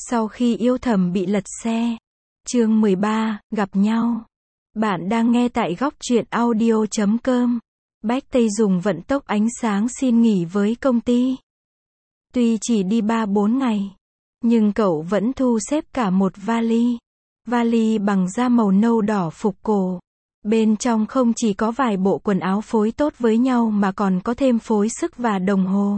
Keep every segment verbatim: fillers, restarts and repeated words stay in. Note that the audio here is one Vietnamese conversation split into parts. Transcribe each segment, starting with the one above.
Sau khi yêu thầm bị lật xe. Chương mười ba, gặp nhau. Bạn đang nghe tại góc truyện audio chấm com. Bách Tây dùng vận tốc ánh sáng xin nghỉ với công ty. Tuy chỉ đi ba bốn ngày, nhưng cậu vẫn thu xếp cả một vali. Vali bằng da màu nâu đỏ phục cổ. Bên trong không chỉ có vài bộ quần áo phối tốt với nhau mà còn có thêm phối sức và đồng hồ.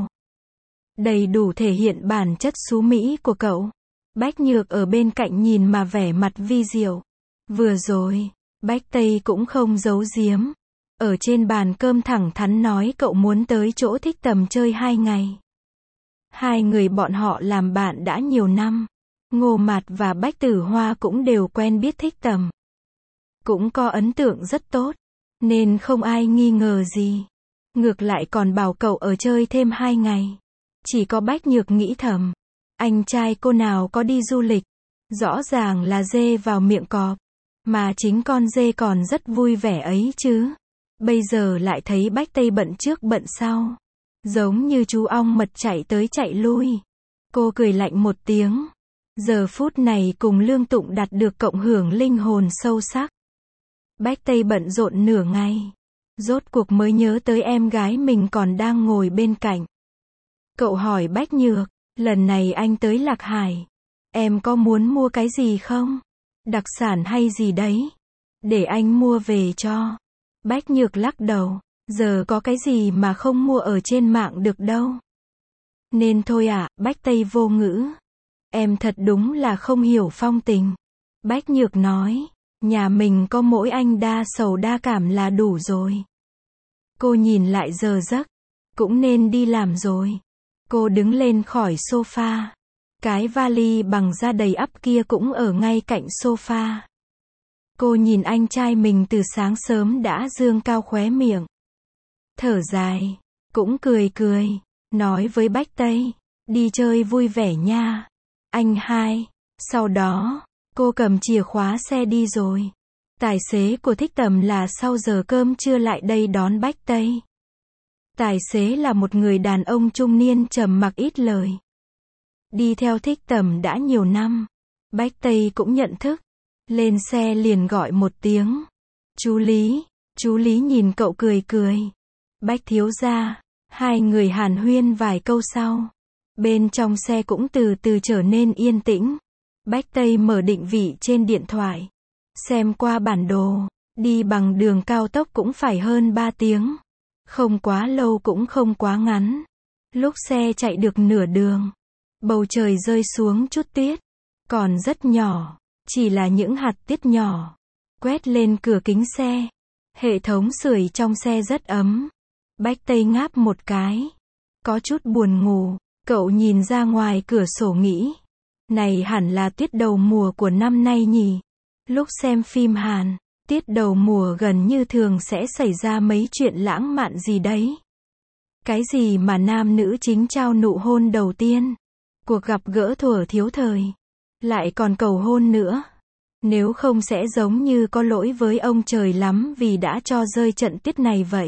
Đầy đủ thể hiện bản chất xú Mỹ của cậu. Bách Nhược ở bên cạnh nhìn mà vẻ mặt vi diệu. Vừa rồi, Bách Tây cũng không giấu giếm. Ở trên bàn cơm thẳng thắn nói cậu muốn tới chỗ Thích Tầm chơi hai ngày. Hai người bọn họ làm bạn đã nhiều năm. Ngô Mạt và Bách Tử Hoa cũng đều quen biết Thích Tầm. Cũng có ấn tượng rất tốt, nên không ai nghi ngờ gì. Ngược lại còn bảo cậu ở chơi thêm hai ngày. Chỉ có Bách Nhược nghĩ thầm, anh trai cô nào có đi du lịch, rõ ràng là dê vào miệng cọp, mà chính con dê còn rất vui vẻ ấy chứ. Bây giờ lại thấy Bách Tây bận trước bận sau, giống như chú ong mật chạy tới chạy lui. Cô cười lạnh một tiếng. Giờ phút này cùng Lương Tụng Đạt được cộng hưởng linh hồn sâu sắc. Bách Tây bận rộn nửa ngày, rốt cuộc mới nhớ tới em gái mình còn đang ngồi bên cạnh. Cậu hỏi Bách Nhược, lần này anh tới Lạc Hải, em có muốn mua cái gì không? Đặc sản hay gì đấy? Để anh mua về cho. Bách Nhược lắc đầu, giờ có cái gì mà không mua ở trên mạng được đâu. Nên thôi ạ, à, Bách Tây vô ngữ. Em thật đúng là không hiểu phong tình. Bách Nhược nói, nhà mình có mỗi anh đa sầu đa cảm là đủ rồi. Cô nhìn lại giờ giấc, cũng nên đi làm rồi. Cô đứng lên khỏi sofa. Cái vali bằng da đầy ắp kia cũng ở ngay cạnh sofa. Cô nhìn anh trai mình từ sáng sớm đã dương cao khóe miệng. Thở dài, cũng cười cười, nói với Bách Tây, đi chơi vui vẻ nha, anh hai. Sau đó, cô cầm chìa khóa xe đi rồi. Tài xế của Thích Tầm là sau giờ cơm trưa lại đây đón Bách Tây. Tài xế là một người đàn ông trung niên trầm mặc ít lời. Đi theo Thích Tầm đã nhiều năm. Bách Tây cũng nhận thức. Lên xe liền gọi một tiếng. Chú Lý. Chú Lý nhìn cậu cười cười. Bách thiếu gia. Hai người hàn huyên vài câu sau. Bên trong xe cũng từ từ trở nên yên tĩnh. Bách Tây mở định vị trên điện thoại. Xem qua bản đồ. Đi bằng đường cao tốc cũng phải hơn ba tiếng. Không quá lâu cũng không quá ngắn. Lúc xe chạy được nửa đường, bầu trời rơi xuống chút tuyết. Còn rất nhỏ. Chỉ là những hạt tuyết nhỏ. Quét lên cửa kính xe. Hệ thống sưởi trong xe rất ấm. Bách Tây ngáp một cái. Có chút buồn ngủ. Cậu nhìn ra ngoài cửa sổ nghĩ. Này hẳn là tuyết đầu mùa của năm nay nhỉ. Lúc xem phim Hàn, tiết đầu mùa gần như thường sẽ xảy ra mấy chuyện lãng mạn gì đấy. Cái gì mà nam nữ chính trao nụ hôn đầu tiên. Cuộc gặp gỡ thuở thiếu thời. Lại còn cầu hôn nữa. Nếu không sẽ giống như có lỗi với ông trời lắm vì đã cho rơi trận tuyết này vậy.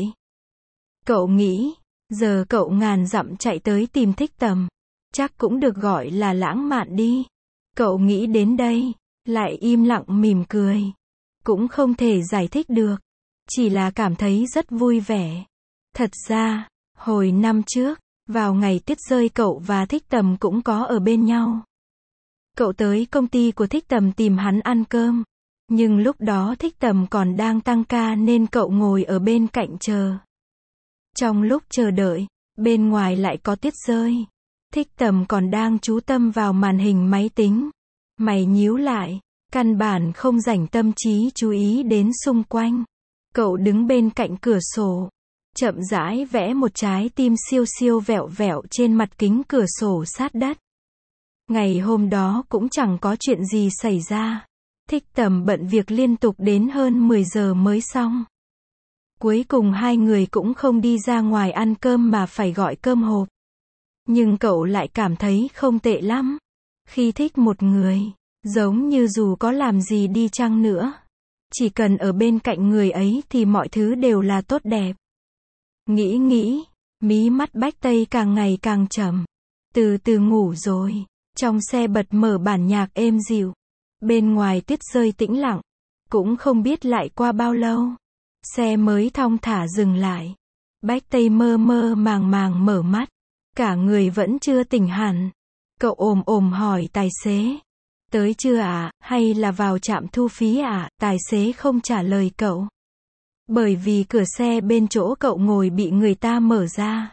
Cậu nghĩ, giờ cậu ngàn dặm chạy tới tìm Thích Tầm. Chắc cũng được gọi là lãng mạn đi. Cậu nghĩ đến đây, lại im lặng mỉm cười. Cũng không thể giải thích được. Chỉ là cảm thấy rất vui vẻ. Thật ra, hồi năm trước, vào ngày tuyết rơi cậu và Thích Tầm cũng có ở bên nhau. Cậu tới công ty của Thích Tầm tìm hắn ăn cơm. Nhưng lúc đó Thích Tầm còn đang tăng ca nên cậu ngồi ở bên cạnh chờ. Trong lúc chờ đợi, bên ngoài lại có tuyết rơi. Thích Tầm còn đang chú tâm vào màn hình máy tính. Mày nhíu lại, căn bản không dành tâm trí chú ý đến xung quanh. Cậu đứng bên cạnh cửa sổ, chậm rãi vẽ một trái tim siêu siêu vẹo vẹo trên mặt kính cửa sổ sát đất. Ngày hôm đó cũng chẳng có chuyện gì xảy ra. Thích Tầm bận việc liên tục đến hơn mười giờ mới xong. Cuối cùng hai người cũng không đi ra ngoài ăn cơm mà phải gọi cơm hộp. Nhưng cậu lại cảm thấy không tệ lắm. Khi thích một người, giống như dù có làm gì đi chăng nữa, chỉ cần ở bên cạnh người ấy thì mọi thứ đều là tốt đẹp. Nghĩ nghĩ, mí mắt Bách Tây càng ngày càng trầm. Từ từ ngủ rồi. Trong xe bật mở bản nhạc êm dịu. Bên ngoài tuyết rơi tĩnh lặng. Cũng không biết lại qua bao lâu. Xe mới thong thả dừng lại. Bách Tây mơ mơ màng màng mở mắt. Cả người vẫn chưa tỉnh hẳn. Cậu ồm ồm hỏi tài xế. Tới chưa ạ, à, hay là vào trạm thu phí ạ? À? Tài xế không trả lời cậu. Bởi vì cửa xe bên chỗ cậu ngồi bị người ta mở ra.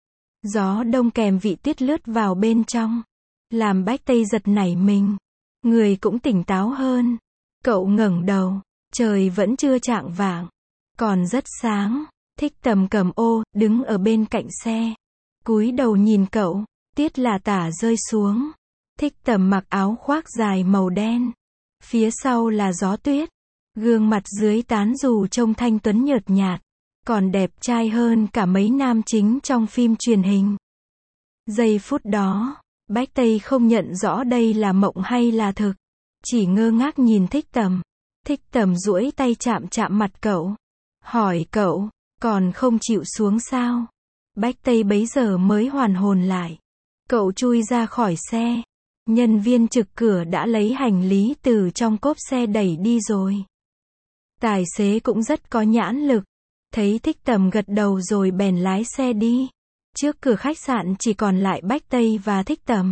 Gió đông kèm vị tuyết lướt vào bên trong. Làm Bách Tây giật nảy mình. Người cũng tỉnh táo hơn. Cậu ngẩng đầu. Trời vẫn chưa chạng vạng. Còn rất sáng. Thích Tầm cầm ô, đứng ở bên cạnh xe. Cúi đầu nhìn cậu. Tiết là tả rơi xuống. Thích Tầm mặc áo khoác dài màu đen. Phía sau là gió tuyết. Gương mặt dưới tán dù trông thanh tuấn nhợt nhạt. Còn đẹp trai hơn cả mấy nam chính trong phim truyền hình. Giây phút đó, Bách Tây không nhận rõ đây là mộng hay là thực. Chỉ ngơ ngác nhìn Thích Tầm. Thích Tầm duỗi tay chạm chạm mặt cậu. Hỏi cậu, còn không chịu xuống sao? Bách Tây bấy giờ mới hoàn hồn lại. Cậu chui ra khỏi xe. Nhân viên trực cửa đã lấy hành lý từ trong cốp xe đẩy đi rồi. Tài xế cũng rất có nhãn lực. Thấy Thích Tầm gật đầu rồi bèn lái xe đi. Trước cửa khách sạn chỉ còn lại Bách Tây và Thích Tầm.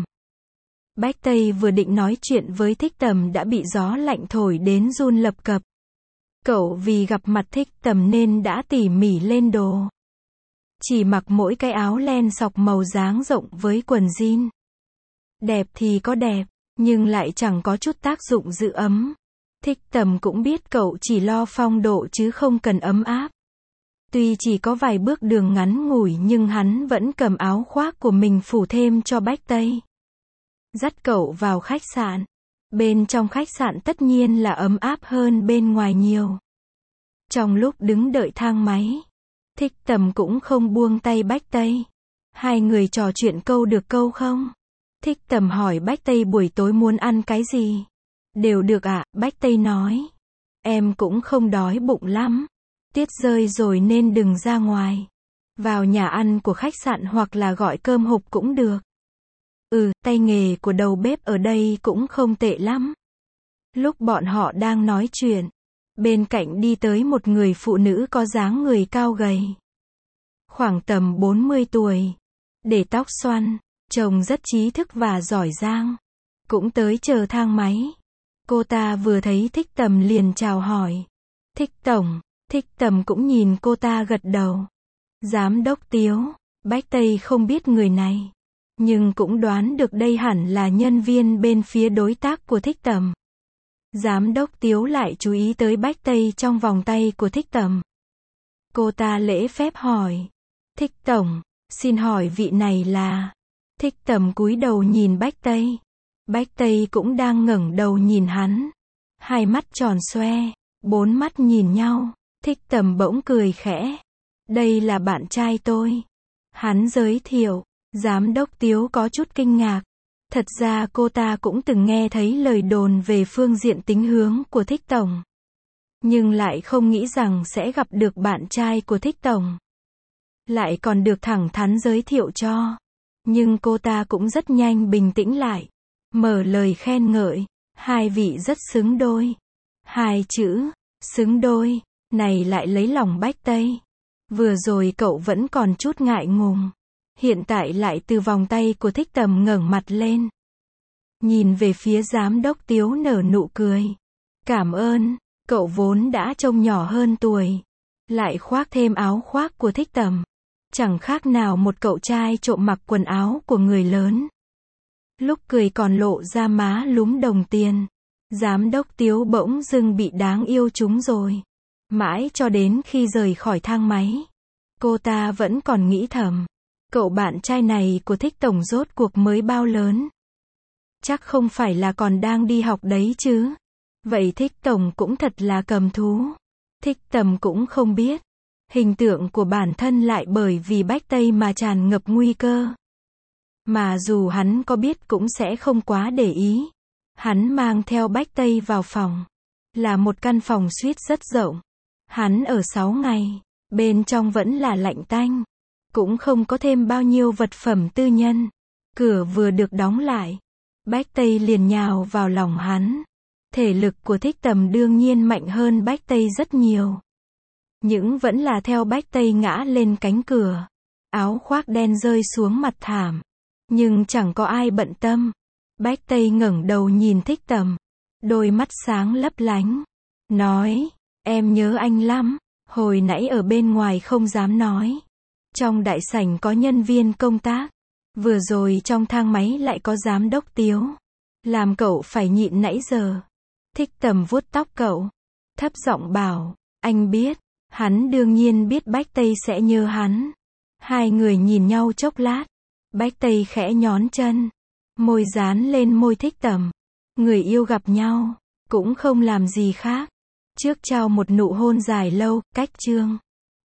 Bách Tây vừa định nói chuyện với Thích Tầm đã bị gió lạnh thổi đến run lập cập. Cậu vì gặp mặt Thích Tầm nên đã tỉ mỉ lên đồ. Chỉ mặc mỗi cái áo len sọc màu dáng rộng với quần jean. Đẹp thì có đẹp, nhưng lại chẳng có chút tác dụng giữ ấm. Thích Tầm cũng biết cậu chỉ lo phong độ chứ không cần ấm áp. Tuy chỉ có vài bước đường ngắn ngủi nhưng hắn vẫn cầm áo khoác của mình phủ thêm cho Bách Tây. Dắt cậu vào khách sạn. Bên trong khách sạn tất nhiên là ấm áp hơn bên ngoài nhiều. Trong lúc đứng đợi thang máy, Thích Tầm cũng không buông tay Bách Tây. Hai người trò chuyện câu được câu không? Thích Tầm hỏi Bách Tây buổi tối muốn ăn cái gì? Đều được ạ, à, Bách Tây nói. Em cũng không đói bụng lắm. Tiết rơi rồi nên đừng ra ngoài. Vào nhà ăn của khách sạn hoặc là gọi cơm hộp cũng được. Ừ, tay nghề của đầu bếp ở đây cũng không tệ lắm. Lúc bọn họ đang nói chuyện, bên cạnh đi tới một người phụ nữ có dáng người cao gầy. Khoảng tầm bốn mươi tuổi. Để tóc xoăn, trông rất trí thức và giỏi giang. Cũng tới chờ thang máy. Cô ta vừa thấy Thích Tầm liền chào hỏi. Thích tổng. Thích Tầm cũng nhìn cô ta gật đầu. Giám đốc Tiếu. Bách Tây không biết người này. Nhưng cũng đoán được đây hẳn là nhân viên bên phía đối tác của Thích Tầm. Giám đốc Tiếu lại chú ý tới Bách Tây trong vòng tay của Thích Tầm. Cô ta lễ phép hỏi. Thích tổng, xin hỏi vị này là... Thích Tầm cúi đầu nhìn Bách Tây. Bách Tây cũng đang ngẩng đầu nhìn hắn. Hai mắt tròn xoe, bốn mắt nhìn nhau. Thích Tầm bỗng cười khẽ. Đây là bạn trai tôi. Hắn giới thiệu. Giám đốc Tiếu có chút kinh ngạc. Thật ra cô ta cũng từng nghe thấy lời đồn về phương diện tính hướng của Thích tổng. Nhưng lại không nghĩ rằng sẽ gặp được bạn trai của Thích tổng. Lại còn được thẳng thắn giới thiệu cho. Nhưng cô ta cũng rất nhanh bình tĩnh lại. Mở lời khen ngợi. Hai vị rất xứng đôi. Hai chữ, xứng đôi, này lại lấy lòng Bách Tây. Vừa rồi cậu vẫn còn chút ngại ngùng. Hiện tại lại từ vòng tay của Thích Tầm ngẩng mặt lên. Nhìn về phía giám đốc Tiếu nở nụ cười. Cảm ơn, cậu vốn đã trông nhỏ hơn tuổi. Lại khoác thêm áo khoác của Thích Tầm. Chẳng khác nào một cậu trai trộm mặc quần áo của người lớn. Lúc cười còn lộ ra má lúm đồng tiền. Giám đốc Tiếu bỗng dưng bị đáng yêu chúng rồi. Mãi cho đến khi rời khỏi thang máy. Cô ta vẫn còn nghĩ thầm. Cậu bạn trai này của Thích tổng rốt cuộc mới bao lớn. Chắc không phải là còn đang đi học đấy chứ. Vậy Thích tổng cũng thật là cầm thú. Thích Tầm cũng không biết. Hình tượng của bản thân lại bởi vì Bách Tây mà tràn ngập nguy cơ. Mà dù hắn có biết cũng sẽ không quá để ý. Hắn mang theo Bách Tây vào phòng. Là một căn phòng suite rất rộng. Hắn ở sáu ngày. Bên trong vẫn là lạnh tanh. Cũng không có thêm bao nhiêu vật phẩm tư nhân. Cửa vừa được đóng lại. Bách Tây liền nhào vào lòng hắn. Thể lực của Thích Tầm đương nhiên mạnh hơn Bách Tây rất nhiều. Nhưng vẫn là theo Bách Tây ngã lên cánh cửa. Áo khoác đen rơi xuống mặt thảm. Nhưng chẳng có ai bận tâm. Bách Tây ngẩng đầu nhìn Thích Tầm. Đôi mắt sáng lấp lánh. Nói, em nhớ anh lắm. Hồi nãy ở bên ngoài không dám nói. Trong đại sảnh có nhân viên công tác. Vừa rồi trong thang máy lại có giám đốc Tiếu. Làm cậu phải nhịn nãy giờ. Thích Tầm vuốt tóc cậu. Thấp giọng bảo, anh biết. Hắn đương nhiên biết Bách Tây sẽ nhớ hắn. Hai người nhìn nhau chốc lát. Bách Tây khẽ nhón chân. Môi dán lên môi Thích Tầm. Người yêu gặp nhau. Cũng không làm gì khác. Trước trao một nụ hôn dài lâu, cách chương.